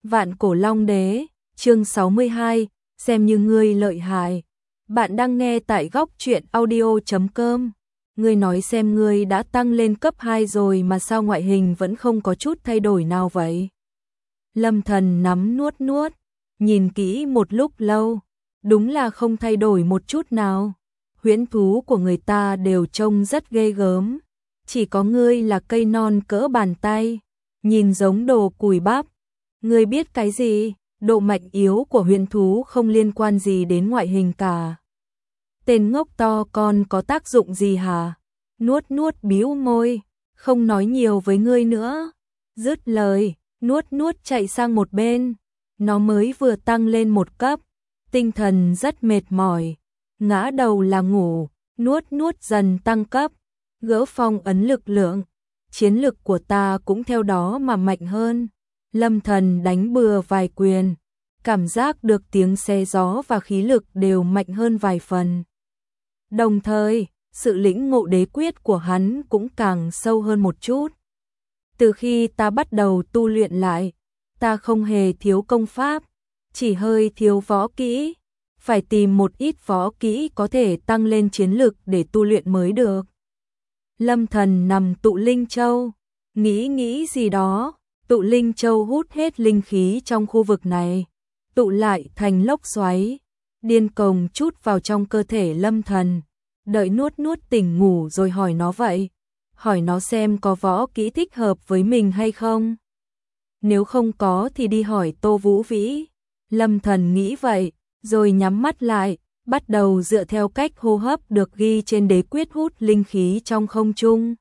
Vạn Cổ Long Đế, chương 62, xem như ngươi lợi hại. Bạn đang nghe tại góc truyện audio.com. Ngươi nói xem ngươi đã tăng lên cấp 2 rồi mà sao ngoại hình vẫn không có chút thay đổi nào vậy? Lâm Thần nắm nuốt nuốt, nhìn kỹ một lúc lâu, đúng là không thay đổi một chút nào. Huyễn thú của người ta đều trông rất ghê gớm, chỉ có ngươi là cây non cỡ bàn tay, nhìn giống đồ cùi bắp. Ngươi biết cái gì? Độ mạnh yếu của huyễn thú không liên quan gì đến ngoại hình cả. Tên ngốc to con có tác dụng gì hả? Nuốt nuốt bĩu môi, không nói nhiều với ngươi nữa. Dứt lời, nuốt nuốt chạy sang một bên. Nó mới vừa tăng lên một cấp, tinh thần rất mệt mỏi, ngã đầu là ngủ. Nuốt nuốt dần tăng cấp, gỡ phong ấn lực lượng, chiến lực của ta cũng theo đó mà mạnh hơn. Lâm Thần đánh bừa vài quyền, cảm giác được tiếng xé gió và khí lực đều mạnh hơn vài phần. Đồng thời, sự lĩnh ngộ đế quyết của hắn cũng càng sâu hơn một chút. Từ khi ta bắt đầu tu luyện lại, ta không hề thiếu công pháp, chỉ hơi thiếu võ kỹ, phải tìm một ít võ kỹ có thể tăng lên chiến lực để tu luyện mới được. Lâm Thần nằm tụ linh châu, nghĩ gì đó. Tụ linh châu hút hết linh khí trong khu vực này, tụ lại thành lốc xoáy, điên cuồng chút vào trong cơ thể Lâm Thần. Đợi nuốt nuốt tỉnh ngủ rồi hỏi nó vậy, hỏi nó xem có võ kỹ thích hợp với mình hay không. Nếu không có thì đi hỏi Tô Vũ Vĩ. Lâm Thần nghĩ vậy, rồi nhắm mắt lại, bắt đầu dựa theo cách hô hấp được ghi trên đế quyết hút linh khí trong không trung.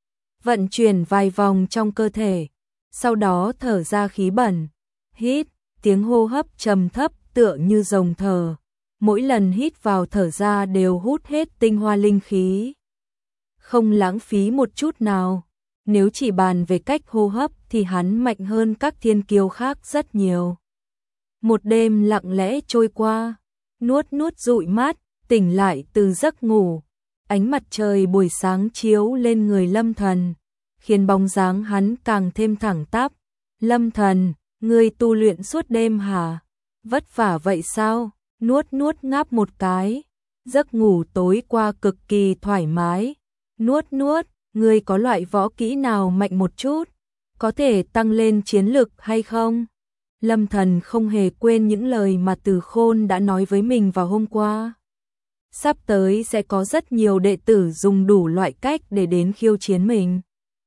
Vận chuyển vài vòng trong cơ thể. Sau đó thở ra khí bẩn, hít, tiếng hô hấp trầm thấp tựa như rồng thở. Mỗi lần hít vào thở ra đều hút hết tinh hoa linh khí. Không lãng phí một chút nào. Nếu chỉ bàn về cách hô hấp thì hắn mạnh hơn các thiên kiêu khác rất nhiều. Một đêm lặng lẽ trôi qua, nuốt nuốt dụi mắt, tỉnh lại từ giấc ngủ. Ánh mặt trời buổi sáng chiếu lên người Lâm Thần, khiến bóng dáng hắn càng thêm thẳng tắp. Lâm Thần, ngươi tu luyện suốt đêm hả? Vất vả vậy sao? Nuốt nuốt ngáp một cái. Giấc ngủ tối qua cực kỳ thoải mái. Nuốt nuốt, ngươi có loại võ kỹ nào mạnh một chút, có thể tăng lên chiến lực hay không? Lâm Thần không hề quên những lời mà Từ Khôn đã nói với mình vào hôm qua. Sắp tới sẽ có rất nhiều đệ tử dùng đủ loại cách để đến khiêu chiến mình.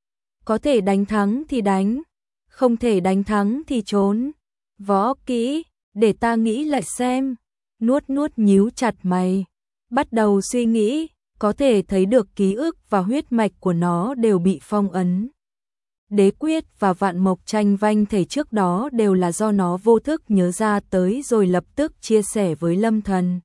Có thể đánh thắng thì đánh, không thể đánh thắng thì trốn. Võ kỹ, để ta nghĩ lại xem. Nuốt nuốt nhíu chặt mày, bắt đầu suy nghĩ, có thể thấy được ký ức và huyết mạch của nó đều bị phong ấn. Đế quyết và vạn mộc tranh vanh thể trước đó đều là do nó vô thức nhớ ra tới rồi lập tức chia sẻ với Lâm Thần.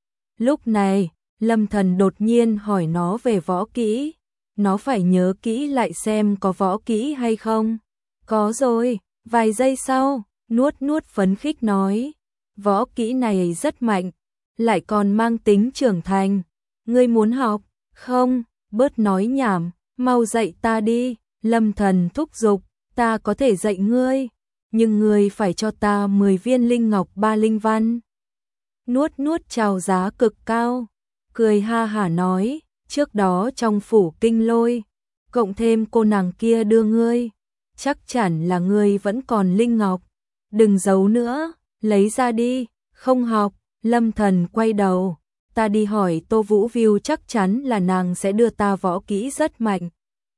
Lúc này, Lâm Thần đột nhiên hỏi nó về võ kỹ. Nó phải nhớ kỹ lại xem có võ kỹ hay không. Có rồi, vài giây sau, nuốt nuốt phấn khích nói. Võ kỹ này rất mạnh, lại còn mang tính trưởng thành. Ngươi muốn học? Không, bớt nói nhảm, mau dạy ta đi. Lâm Thần thúc giục, ta có thể dạy ngươi, nhưng ngươi phải cho ta 10 viên linh ngọc 3 linh văn. Nuốt nuốt chào giá cực cao, cười ha hả nói. Trước đó trong phủ Kinh Lôi, cộng thêm cô nàng kia đưa ngươi, chắc chắn là ngươi vẫn còn linh ngọc. Đừng giấu nữa, lấy ra đi. Không học. Lâm Thần quay đầu, ta đi hỏi Tô Vũ Viu, chắc chắn là nàng sẽ đưa ta võ kỹ rất mạnh.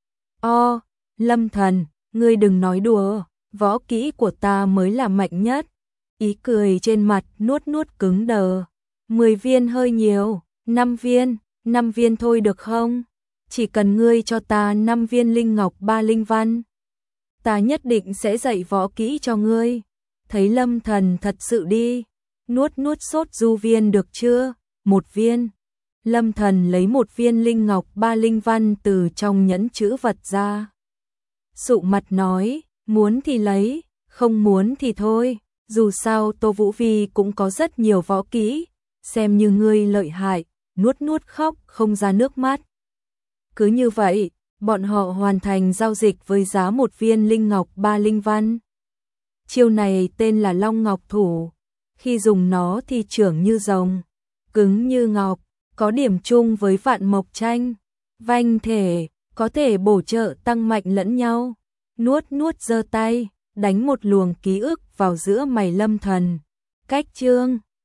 Lâm Thần, ngươi đừng nói đùa, võ kỹ của ta mới là mạnh nhất. Ý cười trên mặt nuốt nuốt cứng đờ. 10 viên hơi nhiều, 5 viên thôi được không? Chỉ cần ngươi cho ta 5 viên linh ngọc 3 linh văn, ta nhất định sẽ dạy võ kỹ cho ngươi. Thấy Lâm Thần thật sự đi, nuốt nuốt sốt du viên được chưa? 1 viên. Lâm Thần lấy 1 viên linh ngọc 3 linh văn từ trong nhẫn chữ vật ra. Sụ mặt nói, muốn thì lấy, không muốn thì thôi. Dù sao Tô Vũ Vi cũng có rất nhiều võ kỹ, xem như ngươi lợi hại. Nuốt nuốt khóc không ra nước mắt. Cứ như vậy, bọn họ hoàn thành giao dịch với giá 1 viên linh ngọc 3 linh văn. Chiêu này tên là Long Ngọc Thủ. Khi dùng nó thì trưởng như rồng, cứng như ngọc, có điểm chung với Vạn Mộc Tranh. Vanh thể, có thể bổ trợ tăng mạnh lẫn nhau. Nuốt nuốt giơ tay, đánh một luồng ký ức vào giữa mày Lâm Thần. Cách chương